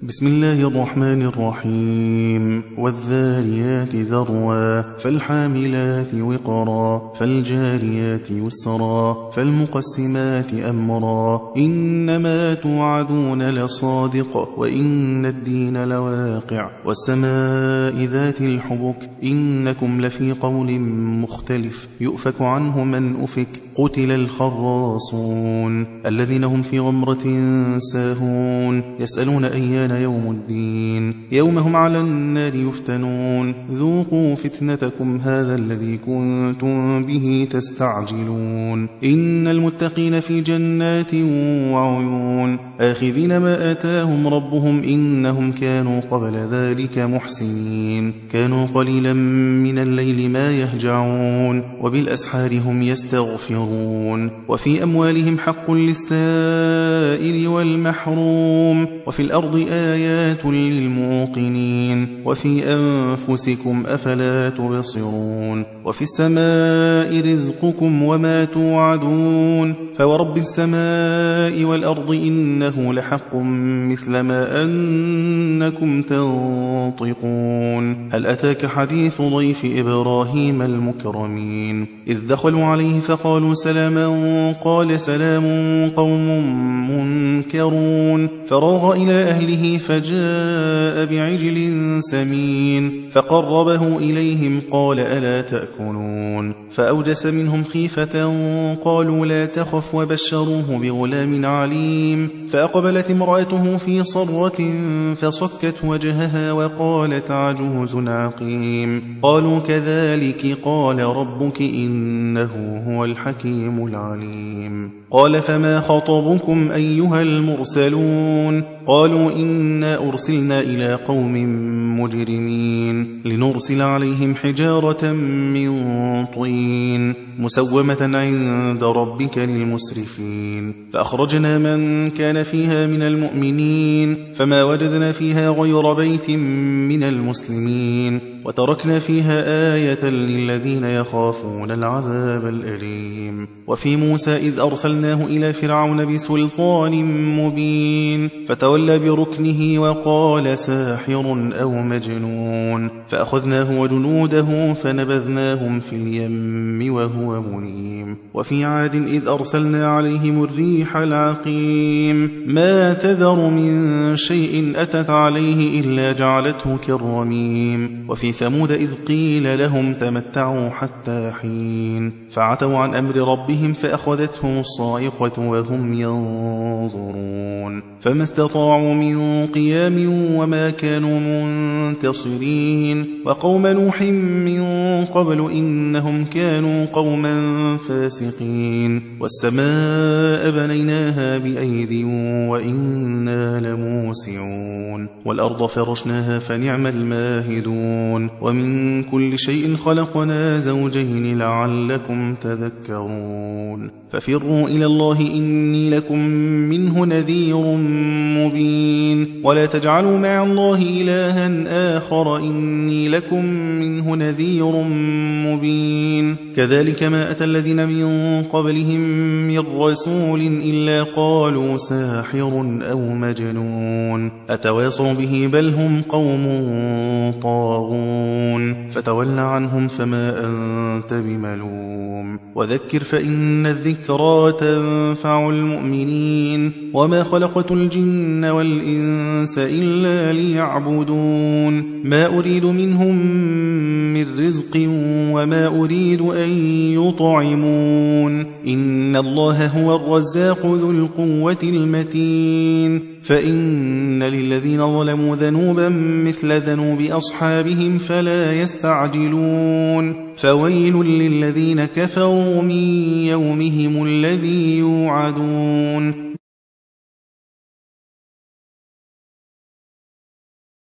بسم الله الرحمن الرحيم. والذاريات ذروا فالحاملات وقرا فالجاريات يسرا فالمقسمات أمرا إنما توعدون لصادق وإن الدين لواقع والسماء ذات الحبك إنكم لفي قول مختلف يؤفك عنه من أفك قتل الخراصون الذين هم في غمرة ساهون يسألون أيان يوم الدين يوم هم على النار يفتنون ذوقوا فتنتكم هذا الذي كنتم به تستعجلون إن المتقين في جنات وعيون آخذين ما آتاهم ربهم إنهم كانوا قبل ذلك محسنين كانوا قليلا من الليل ما يهجعون وبالأسحار هم يستغفرون وفي أموالهم حق للسائل والمحروم وفي الأرض آيات للموقنين وفي أنفسكم أفلا تبصرون وفي السماء رزقكم وما توعدون فورب السماء والأرض إنه لحق مثل ما أنكم تنطقون هل أتاك حديث ضيف إبراهيم المكرمين إذ دخلوا عليه فقالوا سلاما قال سلام قوم منكرون فراغ إلى أهله فجاء بعجل سمين فقربه إليهم قال ألا تأكلون فأوجس منهم خيفة قالوا لا تخف وبشروه بغلام عليم فأقبلت امرأته في صرة فصكت وجهها وقالت عجوز عقيم قالوا كذلك قال ربك إنه هو الحكيم العليم قال فما خطبكم أيها المرسلون قالوا إنا أرسلنا إلى قوم مجرمين لنرسل عليهم حجارة من طين مسومة عند ربك للمسرفين فأخرجنا من كان فيها من المؤمنين فما وجدنا فيها غير بيت من المسلمين وتركنا فيها آية للذين يخافون العذاب الأليم وفي موسى إذ أرسلناه إلى فرعون بسلطان مبين فتولى بركنه وقال ساحر أو مجنون فأخذناه وجنوده فنبذناهم في اليم وهو مليم وفي عاد إذ أرسلنا عليهم الريح العقيم ما تذر من شيء أتت عليه إلا جعلته كالرميم وفي ثمود إذ قيل لهم تمتعوا حتى حين فعتوا عن أمر ربهم فأخذتهم الصاعقة وهم ينظرون فما استطاعوا من قيام وما كانوا منتصرين وقوم نوح من قبل إنهم كانوا قوما فاسقين والسماء بنيناها بأيد وإنا لموسعون والأرض فرشناها فنعم الماهدون ومن كل شيء خلقنا زوجين لعلكم تذكرون ففروا إلى الله إني لكم منه نذير مبين ولا تجعلوا مع الله إلها آخر إني لكم منه نذير مبين كذلك ما أتى الذين من قبلهم من رسول إلا قالوا ساحر أو مجنون أتواصوا به بل هم قوم طاغون فتول عنهم فما أنت بملوم وذكر فإن الذكرى تنفع المؤمنين وما خلقت الجن والإنس إلا ليعبدون ما أريد منهم من رزق وما أريد أن يطعمون إن الله هو الرزاق ذو القوة المتين فإن للذين ظلموا ذنوبا مثل ذنوب أصحابهم فلا يستعجلون فويل للذين كفروا من يومهم الذي يوعدون